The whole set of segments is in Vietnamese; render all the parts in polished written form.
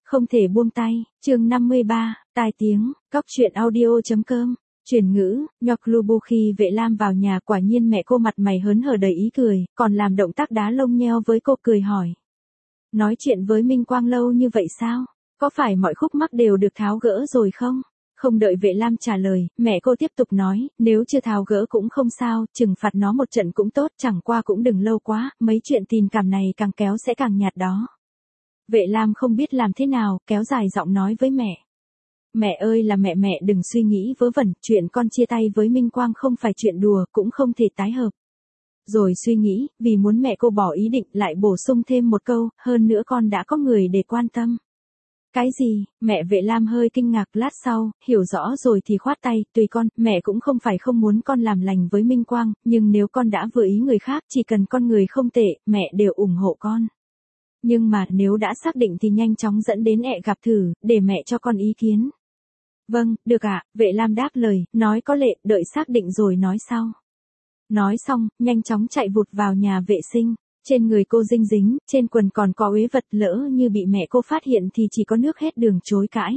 Không thể buông tay, chương 53, tai tiếng, cóc truyện audio.com, chuyển ngữ, nhọc Lubu khi Vệ Lam vào nhà quả nhiên mẹ cô mặt mày hớn hở đầy ý cười, còn làm động tác đá lông nheo với cô cười hỏi. Nói chuyện với Minh Quang lâu như vậy sao? Có phải mọi khúc mắc đều được tháo gỡ rồi không? Không đợi Vệ Lam trả lời, mẹ cô tiếp tục nói, nếu chưa tháo gỡ cũng không sao, trừng phạt nó một trận cũng tốt, chẳng qua cũng đừng lâu quá, mấy chuyện tình cảm này càng kéo sẽ càng nhạt đó. Vệ Lam không biết làm thế nào, kéo dài giọng nói với mẹ. Mẹ ơi là mẹ, mẹ đừng suy nghĩ vớ vẩn, chuyện con chia tay với Minh Quang không phải chuyện đùa, cũng không thể tái hợp. Rồi suy nghĩ, vì muốn mẹ cô bỏ ý định lại bổ sung thêm một câu, hơn nữa con đã có người để quan tâm. Cái gì? Mẹ Vệ Lam hơi kinh ngạc, lát sau, hiểu rõ rồi thì khoát tay, tùy con, mẹ cũng không phải không muốn con làm lành với Minh Quang, nhưng nếu con đã vừa ý người khác, chỉ cần con người không tệ, mẹ đều ủng hộ con. Nhưng mà nếu đã xác định thì nhanh chóng dẫn đến gặp thử, để mẹ cho con ý kiến. Vâng, được ạ, Vệ Lam đáp lời, nói có lệ, đợi xác định rồi nói sau. Nói xong, nhanh chóng chạy vụt vào nhà vệ sinh. Trên người cô dinh dính, trên quần còn có uế vật, lỡ như bị mẹ cô phát hiện thì chỉ có nước hết đường chối cãi.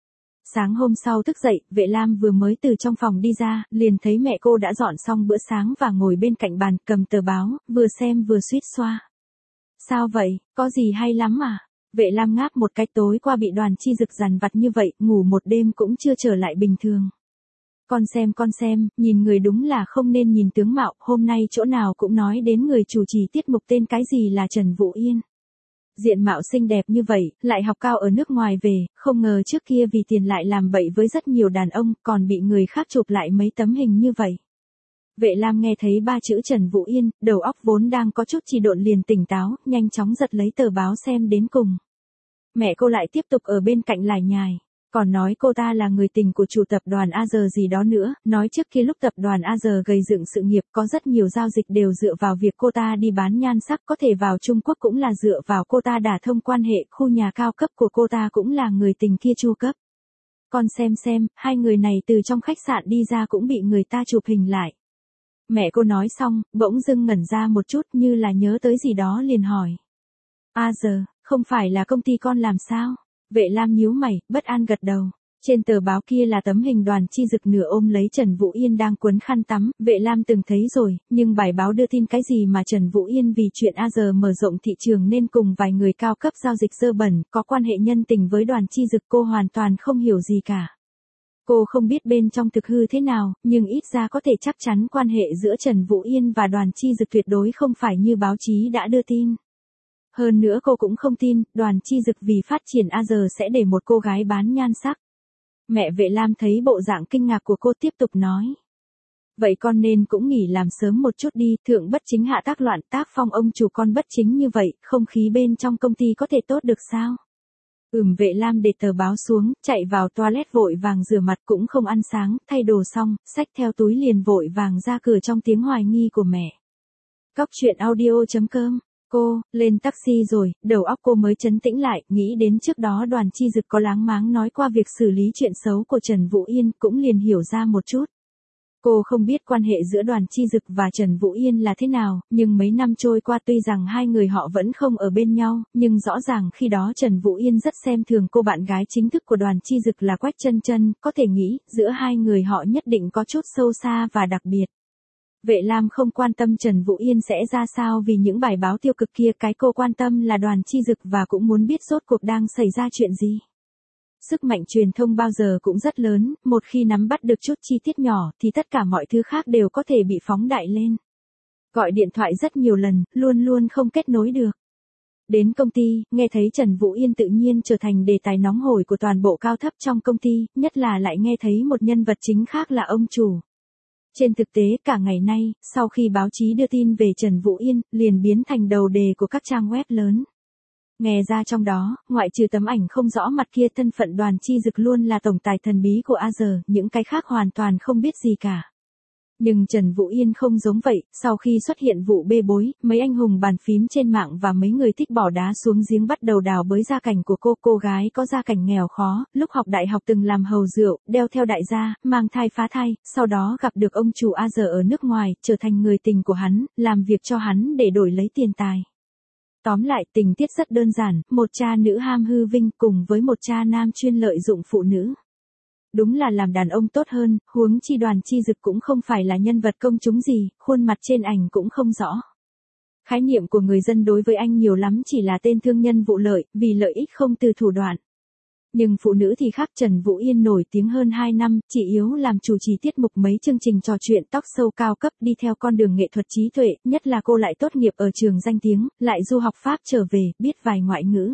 Sáng hôm sau thức dậy, Vệ Lam vừa mới từ trong phòng đi ra, liền thấy mẹ cô đã dọn xong bữa sáng và ngồi bên cạnh bàn, cầm tờ báo, vừa xem vừa suýt xoa. Sao vậy, có gì hay lắm à? Vệ Lam ngáp một cái, tối qua bị Đoàn Chi Dực dằn vặt như vậy, ngủ một đêm cũng chưa trở lại bình thường. Con xem, nhìn người đúng là không nên nhìn tướng mạo, hôm nay chỗ nào cũng nói đến người chủ trì tiết mục tên cái gì là Trần Vũ Yên. Diện mạo xinh đẹp như vậy, lại học cao ở nước ngoài về, không ngờ trước kia vì tiền lại làm bậy với rất nhiều đàn ông, còn bị người khác chụp lại mấy tấm hình như vậy. Vệ Lam nghe thấy ba chữ Trần Vũ Yên, đầu óc vốn đang có chút trì độn liền tỉnh táo, nhanh chóng giật lấy tờ báo xem đến cùng. Mẹ cô lại tiếp tục ở bên cạnh lải nhải. Còn nói cô ta là người tình của chủ tập đoàn AG gì đó nữa, nói trước khi lúc tập đoàn AG gây dựng sự nghiệp có rất nhiều giao dịch đều dựa vào việc cô ta đi bán nhan sắc, có thể vào Trung Quốc cũng là dựa vào cô ta đả thông quan hệ, khu nhà cao cấp của cô ta cũng là người tình kia chu cấp. Con xem, hai người này từ trong khách sạn đi ra cũng bị người ta chụp hình lại. Mẹ cô nói xong, bỗng dưng ngẩn ra một chút như là nhớ tới gì đó liền hỏi. AG, không phải là công ty con làm sao? Vệ Lam nhíu mày, bất an gật đầu. Trên tờ báo kia là tấm hình Đoàn Chi Dực nửa ôm lấy Trần Vũ Yên đang quấn khăn tắm, Vệ Lam từng thấy rồi, nhưng bài báo đưa tin cái gì mà Trần Vũ Yên vì chuyện AG mở rộng thị trường nên cùng vài người cao cấp giao dịch dơ bẩn, có quan hệ nhân tình với Đoàn Chi Dực, cô hoàn toàn không hiểu gì cả. Cô không biết bên trong thực hư thế nào, nhưng ít ra có thể chắc chắn quan hệ giữa Trần Vũ Yên và Đoàn Chi Dực tuyệt đối không phải như báo chí đã đưa tin. Hơn nữa cô cũng không tin, Đoàn Chi Dực vì phát triển AG sẽ để một cô gái bán nhan sắc. Mẹ Vệ Lam thấy bộ dạng kinh ngạc của cô tiếp tục nói. Vậy con nên cũng nghỉ làm sớm một chút đi, thượng bất chính hạ tác loạn, tác phong ông chủ con bất chính như vậy, không khí bên trong công ty có thể tốt được sao? Vệ Lam để tờ báo xuống, chạy vào toilet vội vàng rửa mặt cũng không ăn sáng, thay đồ xong, xách theo túi liền vội vàng ra cửa trong tiếng hoài nghi của mẹ. Cóc truyện audio.com. Cô, lên taxi rồi, đầu óc cô mới trấn tĩnh lại, nghĩ đến trước đó Đoàn Chi Dực có láng máng nói qua việc xử lý chuyện xấu của Trần Vũ Yên, cũng liền hiểu ra một chút. Cô không biết quan hệ giữa Đoàn Chi Dực và Trần Vũ Yên là thế nào, nhưng mấy năm trôi qua tuy rằng hai người họ vẫn không ở bên nhau, nhưng rõ ràng khi đó Trần Vũ Yên rất xem thường cô bạn gái chính thức của Đoàn Chi Dực là Quách Chân Chân, có thể nghĩ, giữa hai người họ nhất định có chút sâu xa và đặc biệt. Vệ Lam không quan tâm Trần Vũ Yên sẽ ra sao vì những bài báo tiêu cực kia, cái cô quan tâm là Đoàn Chi Dực và cũng muốn biết rốt cuộc đang xảy ra chuyện gì. Sức mạnh truyền thông bao giờ cũng rất lớn, một khi nắm bắt được chút chi tiết nhỏ thì tất cả mọi thứ khác đều có thể bị phóng đại lên. Gọi điện thoại rất nhiều lần, luôn luôn không kết nối được. Đến công ty, nghe thấy Trần Vũ Yên tự nhiên trở thành đề tài nóng hổi của toàn bộ cao thấp trong công ty, nhất là lại nghe thấy một nhân vật chính khác là ông chủ. Trên thực tế cả ngày nay, sau khi báo chí đưa tin về Trần Vũ Yên, liền biến thành đầu đề của các trang web lớn. Nghe ra trong đó, ngoại trừ tấm ảnh không rõ mặt kia, thân phận Đoàn Chi Dực luôn là tổng tài thần bí của AG, những cái khác hoàn toàn không biết gì cả. Nhưng Trần Vũ Yên không giống vậy, sau khi xuất hiện vụ bê bối, mấy anh hùng bàn phím trên mạng và mấy người thích bỏ đá xuống giếng bắt đầu đào bới gia cảnh của cô gái có gia cảnh nghèo khó, lúc học đại học từng làm hầu rượu, đeo theo đại gia, mang thai phá thai, sau đó gặp được ông chủ AG ở nước ngoài, trở thành người tình của hắn, làm việc cho hắn để đổi lấy tiền tài. Tóm lại, tình tiết rất đơn giản, một cha nữ ham hư vinh cùng với một cha nam chuyên lợi dụng phụ nữ. Đúng là làm đàn ông tốt hơn, huống chi Đoàn Chi Dực cũng không phải là nhân vật công chúng gì, khuôn mặt trên ảnh cũng không rõ. Khái niệm của người dân đối với anh nhiều lắm chỉ là tên thương nhân vụ lợi, vì lợi ích không từ thủ đoạn. Nhưng phụ nữ thì khác, Trần Vũ Yên nổi tiếng hơn 2 năm, chỉ yếu làm chủ trì tiết mục mấy chương trình trò chuyện talk show cao cấp, đi theo con đường nghệ thuật trí tuệ, nhất là cô lại tốt nghiệp ở trường danh tiếng, lại du học Pháp trở về, biết vài ngoại ngữ.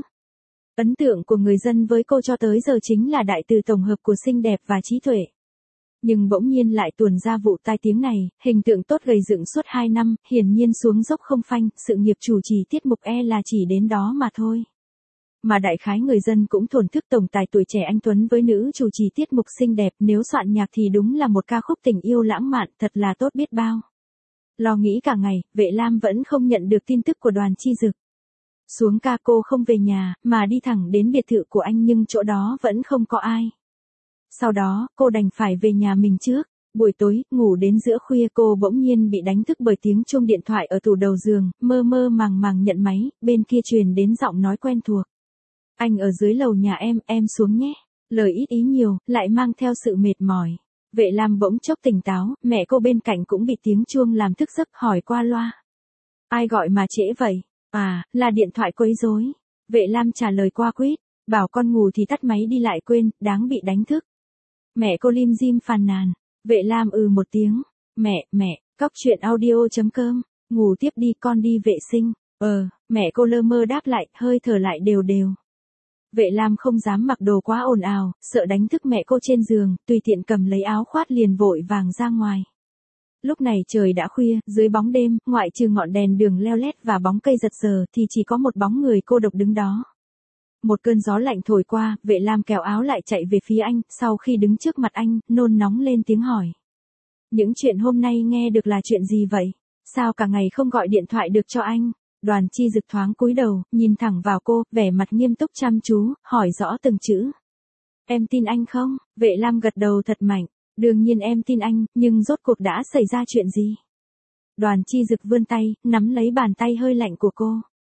Ấn tượng của người dân với cô cho tới giờ chính là đại từ tổng hợp của xinh đẹp và trí tuệ. Nhưng bỗng nhiên lại tuồn ra vụ tai tiếng này, hình tượng tốt gầy dựng suốt 2 năm, hiển nhiên xuống dốc không phanh, sự nghiệp chủ trì tiết mục là chỉ đến đó mà thôi. Mà đại khái người dân cũng thổn thức tổng tài tuổi trẻ anh Tuấn với nữ chủ trì tiết mục xinh đẹp, nếu soạn nhạc thì đúng là một ca khúc tình yêu lãng mạn, thật là tốt biết bao. Lo nghĩ cả ngày, Vệ Lam vẫn không nhận được tin tức của Đoàn Chi Dực. Xuống ca cô không về nhà, mà đi thẳng đến biệt thự của anh nhưng chỗ đó vẫn không có ai. Sau đó, cô đành phải về nhà mình trước. Buổi tối, ngủ đến giữa khuya cô bỗng nhiên bị đánh thức bởi tiếng chuông điện thoại ở tủ đầu giường, mơ mơ màng màng nhận máy, bên kia truyền đến giọng nói quen thuộc. Anh ở dưới lầu nhà em xuống nhé. Lời ít ý nhiều, lại mang theo sự mệt mỏi. Vệ Lam bỗng chốc tỉnh táo, mẹ cô bên cạnh cũng bị tiếng chuông làm thức giấc, hỏi qua loa. Ai gọi mà trễ vậy? À, là điện thoại quấy rối. Vệ Lam trả lời qua quýt, bảo con ngủ thì tắt máy đi lại quên, đáng bị đánh thức. Mẹ cô lim dim phàn nàn. Vệ Lam một tiếng. Mẹ, cóc truyện audio.com, ngủ tiếp đi con đi vệ sinh. Mẹ cô lơ mơ đáp lại, hơi thở lại đều đều. Vệ Lam không dám mặc đồ quá ồn ào, sợ đánh thức mẹ cô trên giường, tùy tiện cầm lấy áo khoác liền vội vàng ra ngoài. Lúc này trời đã khuya, dưới bóng đêm, ngoại trừ ngọn đèn đường leo lét và bóng cây giật giở thì chỉ có một bóng người cô độc đứng đó. Một cơn gió lạnh thổi qua, Vệ Lam kéo áo lại chạy về phía anh, sau khi đứng trước mặt anh, nôn nóng lên tiếng hỏi. Những chuyện hôm nay nghe được là chuyện gì vậy? Sao cả ngày không gọi điện thoại được cho anh? Đoàn Chi Dực thoáng cúi đầu, nhìn thẳng vào cô, vẻ mặt nghiêm túc chăm chú, hỏi rõ từng chữ. Em tin anh không? Vệ Lam gật đầu thật mạnh. Đương nhiên em tin anh, nhưng rốt cuộc đã xảy ra chuyện gì? Đoàn Chi Dực vươn tay, nắm lấy bàn tay hơi lạnh của cô.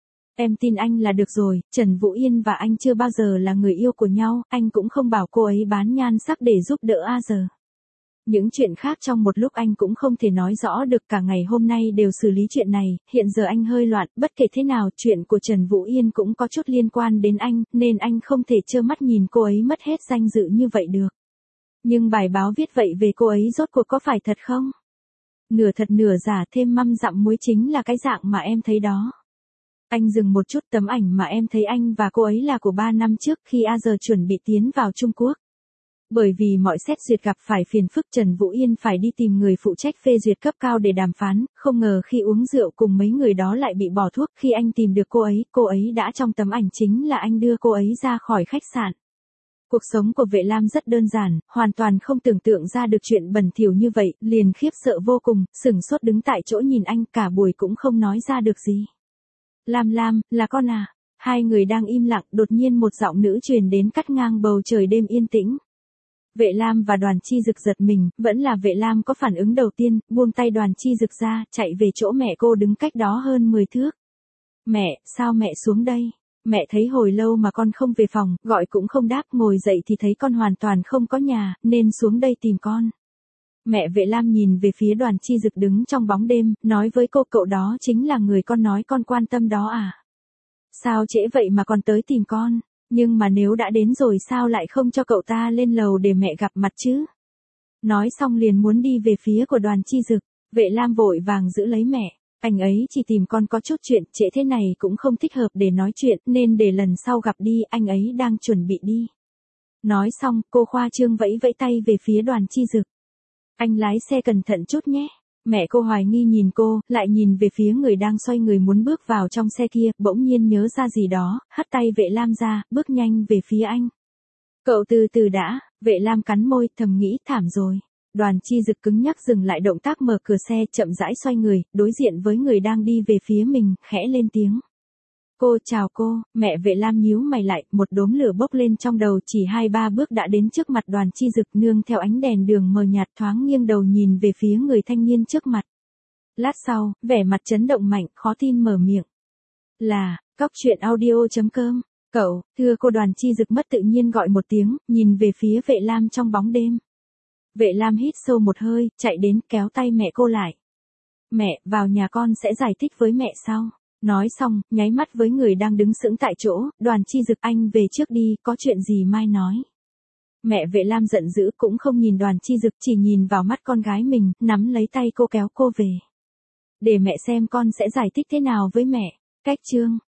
Em tin anh là được rồi, Trần Vũ Yên và anh chưa bao giờ là người yêu của nhau, anh cũng không bảo cô ấy bán nhan sắc để giúp đỡ giờ. Những chuyện khác trong một lúc anh cũng không thể nói rõ được, cả ngày hôm nay đều xử lý chuyện này, hiện giờ anh hơi loạn, bất kể thế nào, chuyện của Trần Vũ Yên cũng có chút liên quan đến anh, nên anh không thể trơ mắt nhìn cô ấy mất hết danh dự như vậy được. Nhưng bài báo viết vậy về cô ấy rốt cuộc có phải thật không? Nửa thật nửa giả, thêm măm dặm muối chính là cái dạng mà em thấy đó. Anh dừng một chút, tấm ảnh mà em thấy anh và cô ấy là của 3 năm trước khi giờ chuẩn bị tiến vào Trung Quốc. Bởi vì mọi xét duyệt gặp phải phiền phức, Trần Vũ Yên phải đi tìm người phụ trách phê duyệt cấp cao để đàm phán, không ngờ khi uống rượu cùng mấy người đó lại bị bỏ thuốc. Khi anh tìm được cô ấy đã trong tấm ảnh chính là anh đưa cô ấy ra khỏi khách sạn. Cuộc sống của Vệ Lam rất đơn giản, hoàn toàn không tưởng tượng ra được chuyện bẩn thỉu như vậy, liền khiếp sợ vô cùng, sửng sốt đứng tại chỗ nhìn anh, cả buổi cũng không nói ra được gì. Lam, là con à? Hai người đang im lặng, đột nhiên một giọng nữ truyền đến cắt ngang bầu trời đêm yên tĩnh. Vệ Lam và Đoàn Chi Dực giật mình, vẫn là Vệ Lam có phản ứng đầu tiên, buông tay Đoàn Chi Dực ra, chạy về chỗ mẹ cô đứng cách đó hơn 10 thước. Mẹ, sao mẹ xuống đây? Mẹ thấy hồi lâu mà con không về phòng, gọi cũng không đáp, ngồi dậy thì thấy con hoàn toàn không có nhà, nên xuống đây tìm con. Mẹ Vệ Lam nhìn về phía Đoàn Chi Dực đứng trong bóng đêm, nói với cô, cậu đó chính là người con nói con quan tâm đó à? Sao trễ vậy mà còn tới tìm con? Nhưng mà nếu đã đến rồi sao lại không cho cậu ta lên lầu để mẹ gặp mặt chứ? Nói xong liền muốn đi về phía của Đoàn Chi Dực. Vệ Lam vội vàng giữ lấy mẹ. Anh ấy chỉ tìm con có chút chuyện, trễ thế này cũng không thích hợp để nói chuyện, nên để lần sau gặp đi, anh ấy đang chuẩn bị đi. Nói xong, cô khoa trương vẫy vẫy tay về phía Đoàn Chi Dực. Anh lái xe cẩn thận chút nhé. Mẹ cô hoài nghi nhìn cô, lại nhìn về phía người đang xoay người muốn bước vào trong xe kia, bỗng nhiên nhớ ra gì đó, hất tay Vệ Lam ra, bước nhanh về phía anh. Cậu từ từ đã, Vệ Lam cắn môi, thầm nghĩ thảm rồi. Đoàn Chi Dực cứng nhắc dừng lại động tác mở cửa xe, chậm rãi xoay người, đối diện với người đang đi về phía mình, khẽ lên tiếng. Cô chào cô, mẹ Vệ Lam nhíu mày lại, một đốm lửa bốc lên trong đầu, chỉ 2-3 bước đã đến trước mặt Đoàn Chi Dực, nương theo ánh đèn đường mờ nhạt, thoáng nghiêng đầu nhìn về phía người thanh niên trước mặt. Lát sau, vẻ mặt chấn động mạnh, khó tin mở miệng. Là, cóc truyện audio.com. Cậu, thưa cô. Đoàn Chi Dực mất tự nhiên gọi một tiếng, nhìn về phía Vệ Lam trong bóng đêm. Vệ Lam hít sâu một hơi, chạy đến kéo tay mẹ cô lại. Mẹ, vào nhà con sẽ giải thích với mẹ sau. Nói xong, nháy mắt với người đang đứng sững tại chỗ. Đoàn Chi Dực, anh về trước đi, có chuyện gì mai nói. Mẹ Vệ Lam giận dữ cũng không nhìn Đoàn Chi Dực, chỉ nhìn vào mắt con gái mình, nắm lấy tay cô kéo cô về. Để mẹ xem con sẽ giải thích thế nào với mẹ. Cách chương